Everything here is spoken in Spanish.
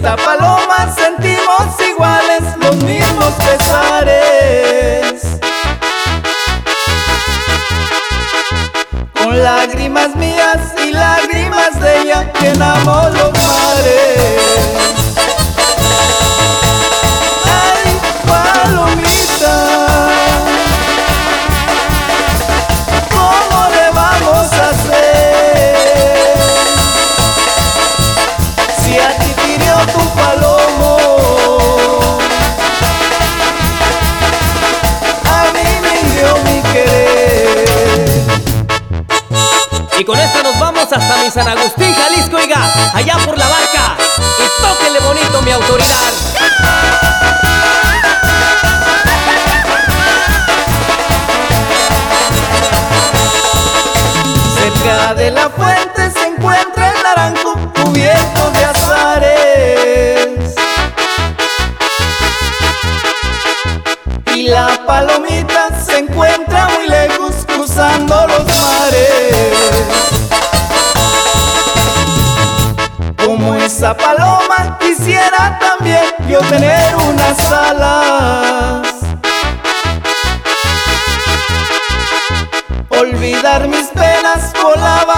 esa paloma sentimos iguales los mismos pesares. Con lágrimas mías y lágrimas de ella llenamos los mares. Ay, palomita, ¿cómo le vamos a hacer? Si a ti pidió tu palomo, a mí me dio mi querer. Y con esta nos vamos hasta mi San Agustín, Jalisco, oiga, allá por la Barca. Y tóquenle bonito, mi autoridad. Cerca de la fuente se encuentra el naranjo cubierto de azares, y la palomita se encuentra muy lejos cruzando los mares. Como esa paloma quisiera también yo tener unas alas, olvidar mis penas, volar